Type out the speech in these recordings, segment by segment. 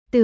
Từ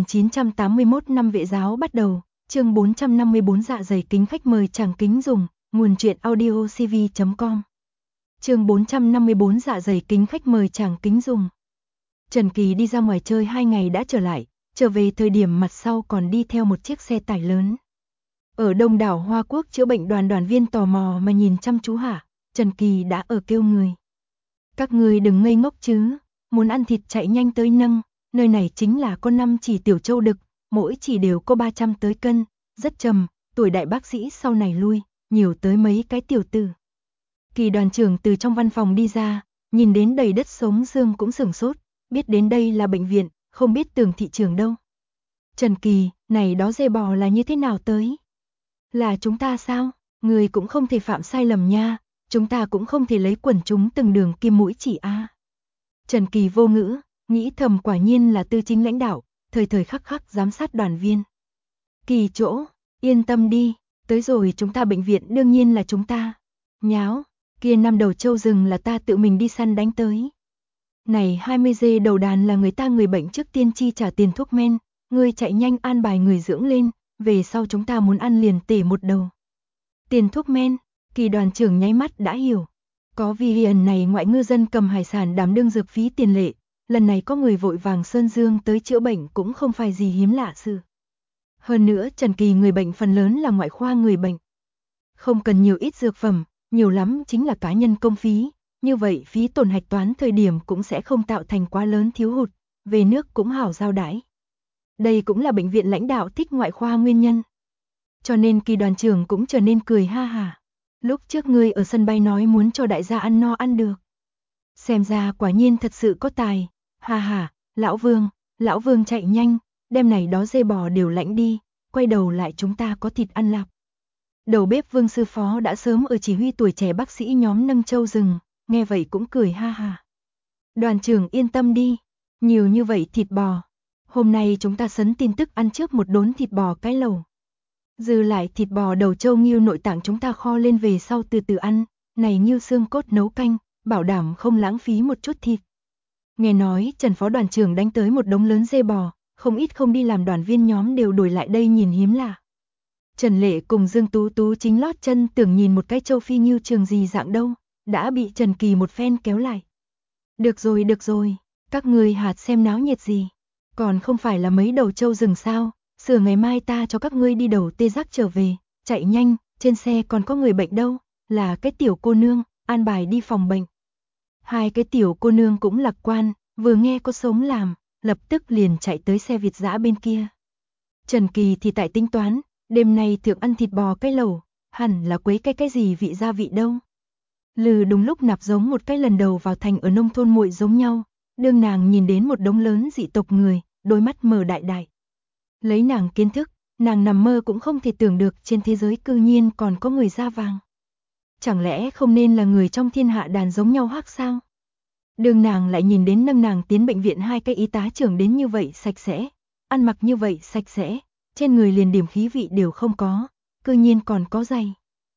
1981 năm vệ giáo bắt đầu, chương 454 dạ dày kính khách mời chẳng kính dùng, nguồn truyện audio cv.com. Chương 454 dạ dày kính khách mời chẳng kính dùng. Trần Kỳ đi ra ngoài chơi 2 ngày đã trở lại, trở về thời điểm mặt sau còn đi theo một chiếc xe tải lớn. Ở đông đảo Hoa Quốc chữa bệnh đoàn viên tò mò mà nhìn chăm chú hả, Trần Kỳ đã ở kêu người. Các người đừng ngây ngốc chứ, muốn ăn thịt chạy nhanh tới nâng, nơi này chính là con 5 chỉ tiểu châu đực, mỗi chỉ đều có 300 tới cân, rất trầm, tuổi đại bác sĩ sau này lui, nhiều tới mấy cái tiểu tử. Kỳ đoàn trưởng từ trong văn phòng đi ra, nhìn đến đầy đất sống dương cũng sửng sốt, biết đến đây là bệnh viện, không biết Tường thị trưởng đâu. Trần Kỳ, này đó dê bò là như thế nào tới? Là chúng ta sao? Người cũng không thể phạm sai lầm nha, chúng ta cũng không thể lấy quần chúng từng đường kim mũi chỉ a. Trần Kỳ vô ngữ, nghĩ thầm quả nhiên là Tư Chính lãnh đạo, thời thời khắc khắc giám sát đoàn viên. Kỳ chỗ, yên tâm đi, tới rồi chúng ta bệnh viện đương nhiên là chúng ta. Nháo, kia 5 đầu trâu rừng là ta tự mình đi săn đánh tới. Này 20 dê đầu đàn là người ta người bệnh trước tiên chi trả tiền thuốc men, ngươi chạy nhanh an bài người dưỡng lên, về sau chúng ta muốn ăn liền tể một đầu. Tiền thuốc men, Kỳ đoàn trưởng nháy mắt đã hiểu. Có vì lần này ngoại ngư dân cầm hải sản đảm đương dược phí tiền lệ, lần này có người vội vàng Sơn Dương tới chữa bệnh cũng không phải gì hiếm lạ sự. Hơn nữa Trần Kỳ người bệnh phần lớn là ngoại khoa người bệnh. Không cần nhiều ít dược phẩm, nhiều lắm chính là cá nhân công phí, như vậy phí tổn hạch toán thời điểm cũng sẽ không tạo thành quá lớn thiếu hụt, về nước cũng hảo giao đãi. Đây cũng là bệnh viện lãnh đạo thích ngoại khoa nguyên nhân. Cho nên Kỳ đoàn trưởng cũng trở nên cười ha hả. Lúc trước ngươi ở sân bay nói muốn cho đại gia ăn no ăn được. Xem ra quả nhiên thật sự có tài, ha ha, lão Vương chạy nhanh, đem này đó dê bò đều lãnh đi, quay đầu lại chúng ta có thịt ăn lạp. Đầu bếp Vương sư phó đã sớm ở chỉ huy tuổi trẻ bác sĩ nhóm nâng trâu rừng, nghe vậy cũng cười ha ha. Đoàn trưởng yên tâm đi, nhiều như vậy thịt bò, hôm nay chúng ta sấn tin tức ăn trước một đốn thịt bò cái lẩu. Dư lại thịt bò đầu trâu nghêu nội tạng chúng ta kho lên về sau từ từ ăn, này nghêu xương cốt nấu canh, bảo đảm không lãng phí một chút thịt. Nghe nói Trần phó đoàn trưởng đánh tới một đống lớn dê bò, không ít không đi làm đoàn viên nhóm đều đuổi lại đây nhìn hiếm lạ. Trần Lệ cùng Dương Tú Tú chính lót chân tưởng nhìn một cái châu Phi nghêu trường gì dạng đâu, đã bị Trần Kỳ một phen kéo lại. Được rồi, các người hạt xem náo nhiệt gì, còn không phải là mấy đầu trâu rừng sao? Sửa ngày mai ta cho các ngươi đi đầu tê giác trở về, chạy nhanh, trên xe còn có người bệnh đâu, là cái tiểu cô nương, an bài đi phòng bệnh. Hai cái tiểu cô nương cũng lạc quan, vừa nghe có sống làm, lập tức liền chạy tới xe Việt dã bên kia. Trần Kỳ thì tại tính toán, đêm nay thượng ăn thịt bò cái lẩu, hẳn là quấy cái gì vị gia vị đâu. Lừ đúng lúc nạp giống một cái lần đầu vào thành ở nông thôn muội giống nhau, đương nàng nhìn đến một đống lớn dị tộc người, đôi mắt mở đại đại. Lấy nàng kiến thức, nàng nằm mơ cũng không thể tưởng được trên thế giới cư nhiên còn có người da vàng. Chẳng lẽ không nên là người trong thiên hạ đàn giống nhau hắc sao? Đường nàng lại nhìn đến nâng nàng tiến bệnh viện hai cái y tá trưởng đến như vậy sạch sẽ, ăn mặc như vậy sạch sẽ, trên người liền điểm khí vị đều không có, cư nhiên còn có giày.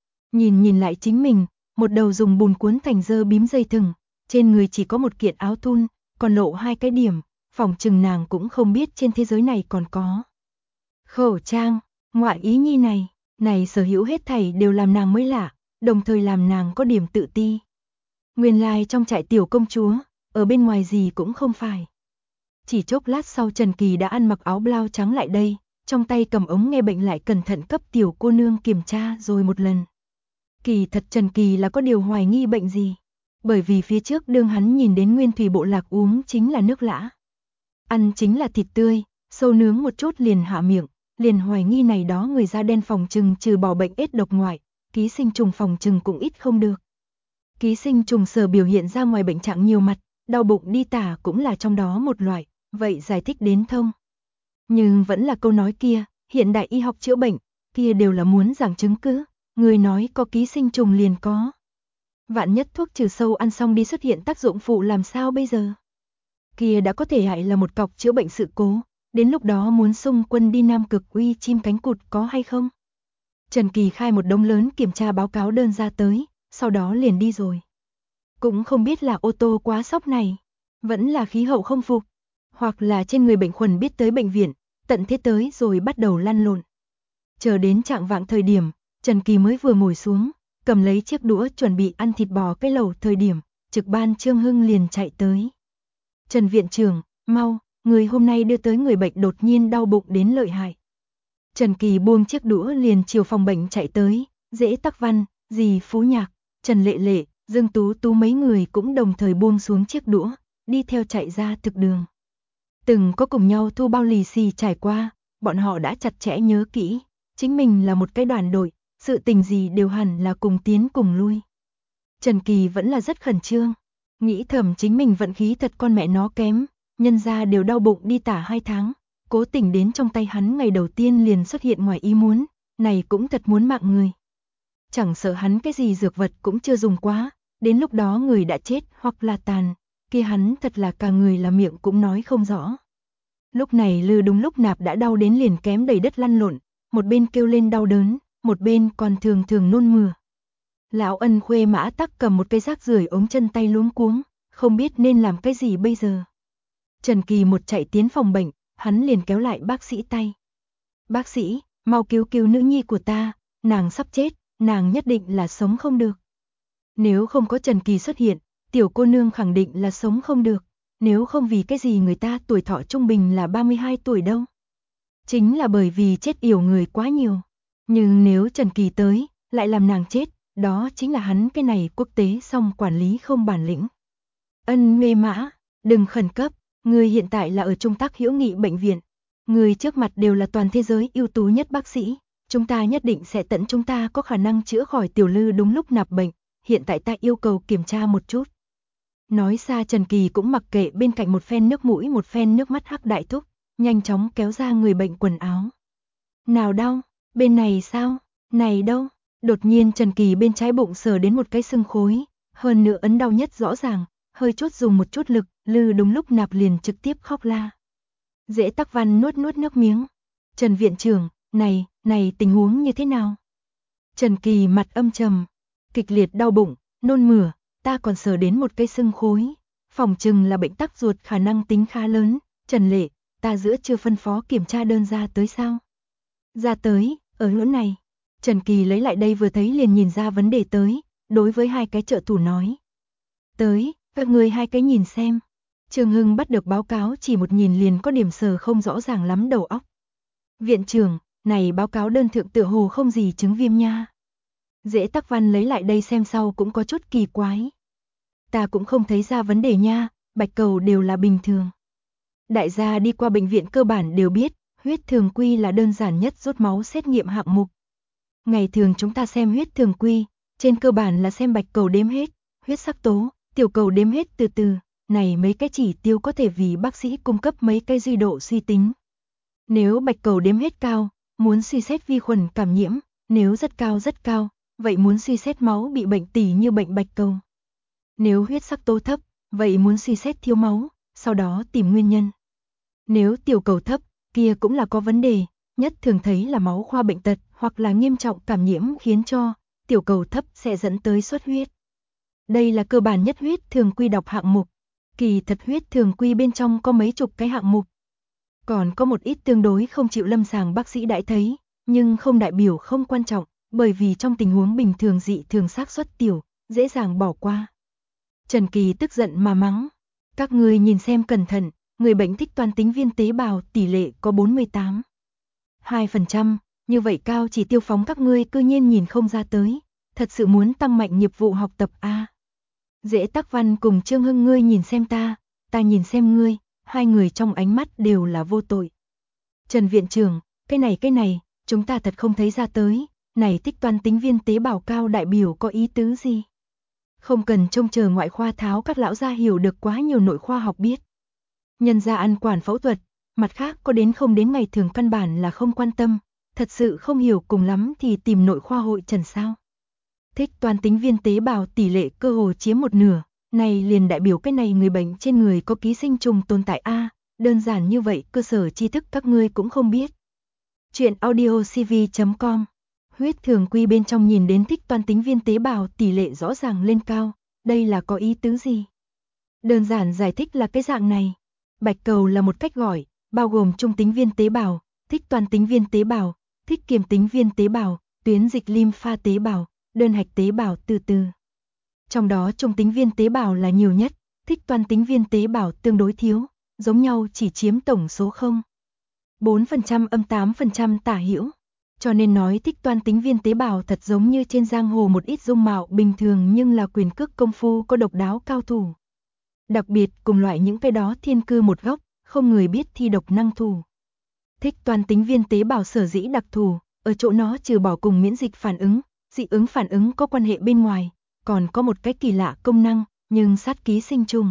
Nhìn lại chính mình, một đầu dùng bùn cuốn thành dơ bím dây thừng, trên người chỉ có một kiện áo thun, còn lộ hai cái điểm, phỏng chừng nàng cũng không biết trên thế giới này còn có. Khẩu trang, ngoại ý nhi này sở hữu hết thảy đều làm nàng mới lạ, đồng thời làm nàng có điểm tự ti. Nguyên lai trong trại tiểu công chúa, ở bên ngoài gì cũng không phải. Chỉ chốc lát sau Trần Kỳ đã ăn mặc áo blau trắng lại đây, trong tay cầm ống nghe bệnh lại cẩn thận cấp tiểu cô nương kiểm tra rồi một lần. Kỳ thật Trần Kỳ là có điều hoài nghi bệnh gì, bởi vì phía trước đương hắn nhìn đến Nguyên Thủy Bộ Lạc uống chính là nước lã. Ăn chính là thịt tươi, sâu nướng một chút liền hạ miệng. Liền hoài nghi này đó người da đen phòng trừng trừ bỏ bệnh ết độc ngoại, ký sinh trùng phòng trừng cũng ít không được. Ký sinh trùng sở biểu hiện ra ngoài bệnh trạng nhiều mặt, đau bụng đi tả cũng là trong đó một loại, vậy giải thích đến thông. Nhưng vẫn là câu nói kia, hiện đại y học chữa bệnh, kia đều là muốn giảng chứng cứ, người nói có ký sinh trùng liền có. Vạn nhất thuốc trừ sâu ăn xong đi xuất hiện tác dụng phụ làm sao bây giờ? Kia đã có thể hại là một cọc chữa bệnh sự cố. Đến lúc đó muốn xung quân đi Nam Cực uy chim cánh cụt có hay không? Trần Kỳ khai một đống lớn kiểm tra báo cáo đơn ra tới, sau đó liền đi rồi. Cũng không biết là ô tô quá sốc này, vẫn là khí hậu không phục. hoặc là trên người bệnh khuẩn biết tới bệnh viện, tận thế tới rồi bắt đầu lăn lộn. Chờ đến chạng vạng thời điểm, Trần Kỳ mới vừa ngồi xuống, cầm lấy chiếc đũa chuẩn bị ăn thịt bò cái lẩu thời điểm, trực ban Trương Hưng liền chạy tới. Trần viện trưởng, mau, người hôm nay đưa tới người bệnh đột nhiên đau bụng đến lợi hại. Trần Kỳ buông chiếc đũa liền chiều phòng bệnh chạy tới, Dễ Tắc Văn, dì Phú Nhạc, Trần Lệ Lệ, Dương Tú Tú mấy người cũng đồng thời buông xuống chiếc đũa, đi theo chạy ra thực đường. Từng có cùng nhau thu bao lì xì trải qua, bọn họ đã chặt chẽ nhớ kỹ, chính mình là một cái đoàn đội, sự tình gì đều hẳn là cùng tiến cùng lui. Trần Kỳ vẫn là rất khẩn trương, nghĩ thầm chính mình vận khí thật con mẹ nó kém, nhân ra đều đau bụng đi tả 2 tháng, cố tình đến trong tay hắn ngày đầu tiên liền xuất hiện ngoài ý muốn, này cũng thật muốn mạng người. Chẳng sợ hắn cái gì dược vật cũng chưa dùng quá, đến lúc đó người đã chết hoặc là tàn, kia hắn thật là cả người là miệng cũng nói không rõ. Lúc này Lư Đúng Lúc Nạp đã đau đến liền kém đầy đất lăn lộn, một bên kêu lên đau đớn, một bên còn thường thường nôn mửa. Lão Ân Khuê Mã Tắc cầm một cây rác rưởi ống chân tay luống cuống, không biết nên làm cái gì bây giờ. Trần Kỳ một chạy tiến phòng bệnh, hắn liền kéo lại bác sĩ tay. Bác sĩ, mau cứu cứu nữ nhi của ta, nàng sắp chết, nàng nhất định là sống không được. Nếu không có Trần Kỳ xuất hiện, tiểu cô nương khẳng định là sống không được, nếu không vì cái gì người ta tuổi thọ trung bình là 32 tuổi đâu. Chính là bởi vì chết yểu người quá nhiều. Nhưng nếu Trần Kỳ tới, lại làm nàng chết, đó chính là hắn cái này quốc tế song quản lý không bản lĩnh. Ân Nguê Mã, đừng khẩn cấp, người hiện tại là ở Trung Tác Hữu Nghị bệnh viện. Người trước mặt đều là toàn thế giới ưu tú nhất bác sĩ. Chúng ta nhất định sẽ tận chúng ta có khả năng chữa khỏi tiểu Lư Đúng Lúc Nạp bệnh. Hiện tại ta yêu cầu kiểm tra một chút. Nói xa Trần Kỳ cũng mặc kệ bên cạnh một phen nước mũi một phen nước mắt Hắc Đại Thúc, nhanh chóng kéo ra người bệnh quần áo. Nào đau, bên này sao, này đâu, đột nhiên Trần Kỳ bên trái bụng sờ đến một cái sưng khối, hơn nữa ấn đau nhất rõ ràng, hơi chút dùng một chút lực, Lư Đúng Lúc Nạp liền trực tiếp khóc la. Dễ Tắc Văn nuốt nước miếng. Trần viện trưởng, này tình huống như thế nào? Trần Kỳ mặt âm trầm, kịch liệt đau bụng, nôn mửa, ta còn sờ đến một cây sưng khối, phòng chừng là bệnh tắc ruột khả năng tính khá lớn. Trần Lệ, ta giữa chưa phân phó kiểm tra đơn ra tới sao? Ra tới, ở chỗ này. Trần Kỳ lấy lại đây vừa thấy liền nhìn ra vấn đề tới, đối với hai cái trợ thủ nói. Tới, các người hai cái nhìn xem. Trương Hưng bắt được báo cáo chỉ một nhìn liền có điểm sờ không rõ ràng lắm đầu óc. Viện trưởng, này báo cáo đơn thượng tựa hồ không gì chứng viêm nha. Dễ Tắc Văn lấy lại đây xem sau cũng có chút kỳ quái. Ta cũng không thấy ra vấn đề nha, bạch cầu đều là bình thường. Đại gia đi qua bệnh viện cơ bản đều biết, huyết thường quy là đơn giản nhất rút máu xét nghiệm hạng mục. Ngày thường chúng ta xem huyết thường quy, trên cơ bản là xem bạch cầu đếm hết, huyết sắc tố, tiểu cầu đếm hết từ từ, này mấy cái chỉ tiêu có thể vì bác sĩ cung cấp mấy cái duy độ suy tính. Nếu bạch cầu đếm hết cao, muốn suy xét vi khuẩn cảm nhiễm, nếu rất cao, vậy muốn suy xét máu bị bệnh tỉ như bệnh bạch cầu. Nếu huyết sắc tố thấp, vậy muốn suy xét thiếu máu, sau đó tìm nguyên nhân. Nếu tiểu cầu thấp, kia cũng là có vấn đề, nhất thường thấy là máu khoa bệnh tật hoặc là nghiêm trọng cảm nhiễm khiến cho tiểu cầu thấp sẽ dẫn tới xuất huyết. Đây là cơ bản nhất huyết thường quy đọc hạng mục. Kỳ thật huyết thường quy bên trong có mấy chục cái hạng mục. Còn có một ít tương đối không chịu lâm sàng bác sĩ đã thấy, nhưng không đại biểu không quan trọng, bởi vì trong tình huống bình thường dị thường xác suất tiểu, dễ dàng bỏ qua. Trần Kỳ tức giận mà mắng. Các người nhìn xem cẩn thận, người bệnh thích toàn tính viên tế bào tỷ lệ có 48,2%, như vậy cao chỉ tiêu phóng các ngươi cư nhiên nhìn không ra tới, thật sự muốn tăng mạnh nghiệp vụ học tập a. Dễ Tắc Văn cùng Trương Hưng ngươi nhìn xem ta nhìn xem ngươi, hai người trong ánh mắt đều là vô tội. Trần viện trưởng, cái này, chúng ta thật không thấy ra tới, này tích toàn tính viên tế bào cao đại biểu có ý tứ gì? Không cần trông chờ ngoại khoa tháo các lão gia hiểu được quá nhiều nội khoa học biết. Nhân ra ăn quản phẫu thuật, mặt khác có đến không đến ngày thường căn bản là không quan tâm, thật sự không hiểu cùng lắm thì tìm nội khoa hội trần sao. Thích toàn tính viên tế bào tỷ lệ cơ hồ chiếm một nửa, này liền đại biểu cái này người bệnh trên người có ký sinh trùng tồn tại a, đơn giản như vậy cơ sở tri thức các ngươi cũng không biết. Chuyện audiocv.com. Huyết thường quy bên trong nhìn đến thích toàn tính viên tế bào tỷ lệ rõ ràng lên cao, đây là có ý tứ gì? Đơn giản giải thích là cái dạng này. Bạch cầu là một cách gọi, bao gồm trung tính viên tế bào, thích toàn tính viên tế bào, thích kiềm tính viên tế bào, tuyến dịch lympha tế bào, đơn hạch tế bào từ từ. Trong đó trung tính viên tế bào là nhiều nhất, thích toàn tính viên tế bào tương đối thiếu, giống nhau chỉ chiếm tổng số 0,4% 8% tả hữu. Cho nên nói thích toàn tính viên tế bào thật giống như trên giang hồ một ít dung mạo bình thường nhưng là quyền cước công phu có độc đáo cao thủ. Đặc biệt cùng loại những cái đó thiên cư một góc, không người biết thi độc năng thủ. Thích toàn tính viên tế bào sở dĩ đặc thù, ở chỗ nó trừ bỏ cùng miễn dịch phản ứng, dị ứng phản ứng có quan hệ bên ngoài, còn có một cái kỳ lạ công năng, nhưng sát ký sinh trùng.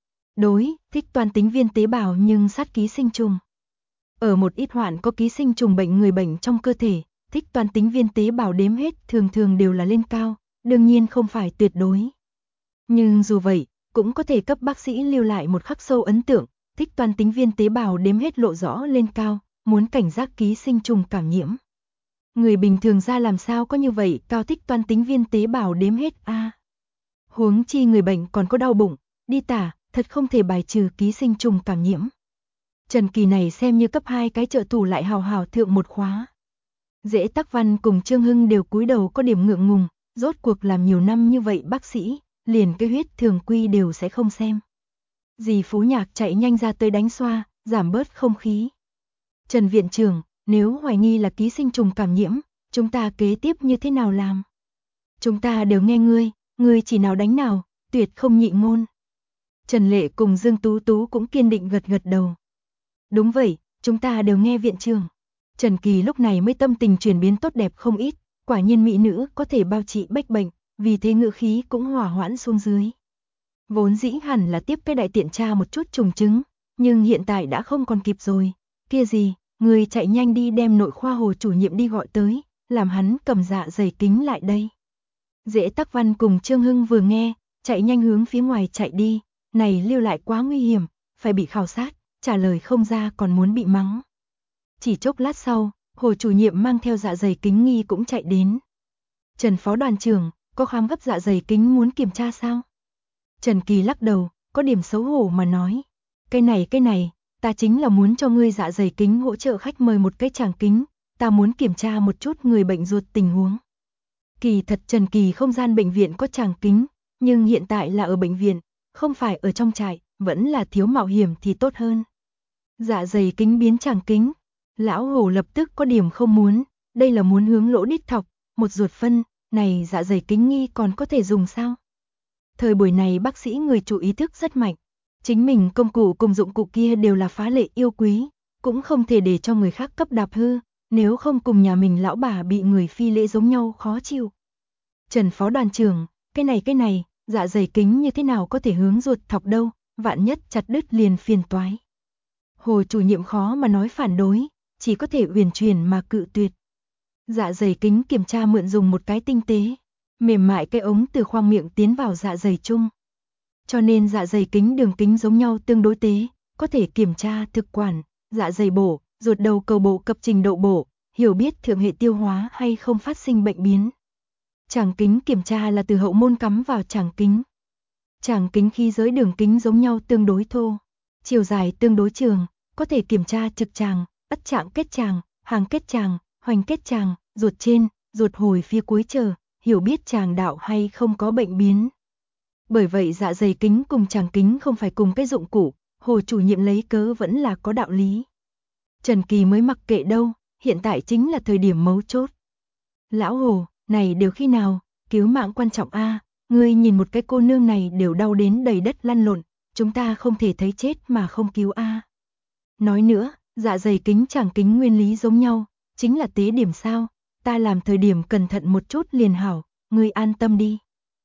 Đối, thích toàn tính viên tế bào nhưng sát ký sinh trùng. Ở một ít hoạn có ký sinh trùng bệnh người bệnh trong cơ thể, thích toàn tính viên tế bào đếm hết thường thường đều là lên cao, đương nhiên không phải tuyệt đối. Nhưng dù vậy, cũng có thể cấp bác sĩ lưu lại một khắc sâu ấn tượng, thích toàn tính viên tế bào đếm hết lộ rõ lên cao, muốn cảnh giác ký sinh trùng cảm nhiễm. Người bình thường ra làm sao có như vậy cao thích toàn tính viên tế bào đếm hết a. Huống chi người bệnh còn có đau bụng, đi tả, thật không thể bài trừ ký sinh trùng cảm nhiễm. Trần Kỳ này xem như cấp 2 cái trợ thủ lại hào hào thượng một khóa. Dễ Tắc Văn cùng Trương Hưng đều cúi đầu có điểm ngượng ngùng, rốt cuộc làm nhiều năm như vậy bác sĩ, liền cái huyết thường quy đều sẽ không xem. Dì Phú Nhạc chạy nhanh ra tới đánh xoa, giảm bớt không khí. Trần viện trưởng, nếu hoài nghi là ký sinh trùng cảm nhiễm, chúng ta kế tiếp như thế nào làm? Chúng ta đều nghe ngươi chỉ nào đánh nào, tuyệt không nhị ngôn. Trần Lệ cùng Dương Tú Tú cũng kiên định gật gật đầu. Đúng vậy, chúng ta đều nghe viện trưởng. Trần Kỳ lúc này mới tâm tình chuyển biến tốt đẹp không ít, quả nhiên mỹ nữ có thể bao trị bách bệnh, vì thế ngữ khí cũng hòa hoãn xuống dưới. Vốn dĩ hẳn là tiếp cái đại tiện tra một chút trùng chứng, nhưng hiện tại đã không còn kịp rồi. Kia gì, người chạy nhanh đi đem nội khoa Hồ chủ nhiệm đi gọi tới, làm hắn cầm dạ dày kính lại đây. Dễ Tắc Văn cùng Trương Hưng vừa nghe, chạy nhanh hướng phía ngoài chạy đi, này lưu lại quá nguy hiểm, phải bị khảo sát, trả lời không ra còn muốn bị mắng. Chỉ chốc lát sau, Hồ chủ nhiệm mang theo dạ dày kính nghi cũng chạy đến. Trần phó đoàn trưởng, có khám gấp dạ dày kính muốn kiểm tra sao? Trần Kỳ lắc đầu, có điểm xấu hổ mà nói. Cái này, ta chính là muốn cho ngươi dạ dày kính hỗ trợ khách mời một cái tràng kính, ta muốn kiểm tra một chút người bệnh ruột tình huống. Kỳ thật Trần Kỳ không gian bệnh viện có tràng kính, nhưng hiện tại là ở bệnh viện, không phải ở trong trại, vẫn là thiếu mạo hiểm thì tốt hơn. Dạ dày kính biến tràng kính, lão Hồ lập tức có điểm không muốn, đây là muốn hướng lỗ đít thọc, một ruột phân, này dạ dày kính nghi còn có thể dùng sao? Thời buổi này bác sĩ người chủ ý thức rất mạnh, chính mình công cụ cùng dụng cụ kia đều là phá lệ yêu quý, cũng không thể để cho người khác cấp đạp hư, nếu không cùng nhà mình lão bà bị người phi lễ giống nhau khó chịu. Trần phó đoàn trưởng, cái này, dạ dày kính như thế nào có thể hướng ruột thọc đâu, vạn nhất chặt đứt liền phiền toái. Hồ chủ nhiệm khó mà nói phản đối, chỉ có thể uyển chuyển mà cự tuyệt. Dạ dày kính kiểm tra mượn dùng một cái tinh tế, mềm mại cái ống từ khoang miệng tiến vào dạ dày chung. Cho nên dạ dày kính đường kính giống nhau tương đối tế, có thể kiểm tra thực quản, dạ dày bổ, ruột đầu cầu bộ cập trình độ bổ, hiểu biết thượng hệ tiêu hóa hay không phát sinh bệnh biến. Tràng kính kiểm tra là từ hậu môn cắm vào tràng kính. Tràng kính khí giới đường kính giống nhau tương đối thô, chiều dài tương đối trường, có thể kiểm tra trực tràng, ất trạng kết tràng, hàng kết tràng, hoành kết tràng, ruột trên, ruột hồi phía cuối chờ, hiểu biết tràng đạo hay không có bệnh biến. Bởi vậy dạ dày kính cùng tràng kính không phải cùng cái dụng cụ, Hồ chủ nhiệm lấy cớ vẫn là có đạo lý. Trần Kỳ mới mặc kệ đâu, hiện tại chính là thời điểm mấu chốt. Lão Hồ, này đều khi nào, cứu mạng quan trọng a, ngươi nhìn một cái cô nương này đều đau đến đầy đất lăn lộn, chúng ta không thể thấy chết mà không cứu a. Nói nữa, dạ dày kính tràng kính nguyên lý giống nhau, chính là tế điểm sao, ta làm thời điểm cẩn thận một chút liền hảo, ngươi an tâm đi.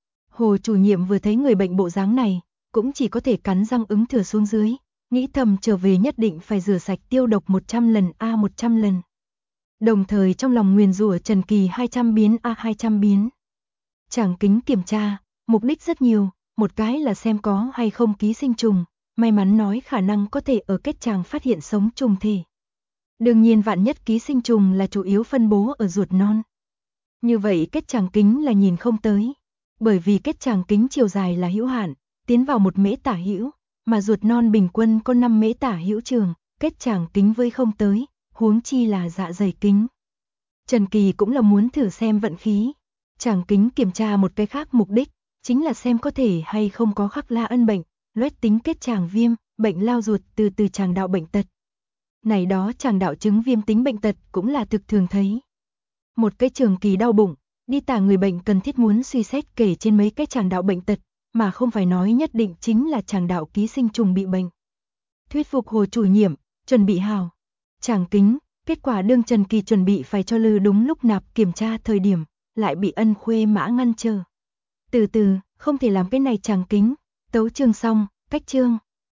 Hồ chủ nhiệm vừa thấy người bệnh bộ dáng này, cũng chỉ có thể cắn răng ứng thừa xuống dưới, nghĩ thầm trở về nhất định phải rửa sạch tiêu độc 100 lần 100 lần. Đồng thời trong lòng nguyền rủa Trần Kỳ 200 biến 200 biến. Tràng kính kiểm tra, mục đích rất nhiều, một cái là xem có hay không ký sinh trùng, may mắn nói khả năng có thể ở kết tràng phát hiện sống trùng thể. Đương nhiên vạn nhất ký sinh trùng là chủ yếu phân bố ở ruột non. Như vậy kết tràng kính là nhìn không tới, bởi vì kết tràng kính chiều dài là hữu hạn, tiến vào 1 mễ tả hữu, mà ruột non bình quân có 5 mễ tả hữu trường, kết tràng kính với không tới, huống chi là dạ dày kính. Trần Kỳ cũng là muốn thử xem vận khí. Tràng kính kiểm tra một cái khác mục đích, chính là xem có thể hay không có khắc la ân bệnh, loét tính kết tràng viêm, bệnh lao ruột từ tràng đạo bệnh tật. Này đó tràng đạo chứng viêm tính bệnh tật cũng là thực thường thấy. Một cái trường kỳ đau bụng, đi tả người bệnh cần thiết muốn suy xét kể trên mấy cái tràng đạo bệnh tật, mà không phải nói nhất định chính là tràng đạo ký sinh trùng bị bệnh. Thuyết phục Hồ chủ nhiệm, chuẩn bị hào. Tràng kính, kết quả đương Trần Kỳ chuẩn bị phải cho Lư đúng lúc nạp kiểm tra thời điểm, lại bị Ân Khuê Mã ngăn trở. Từ từ, không thể làm cái này tràng kính, tấu chương xong, cách chương.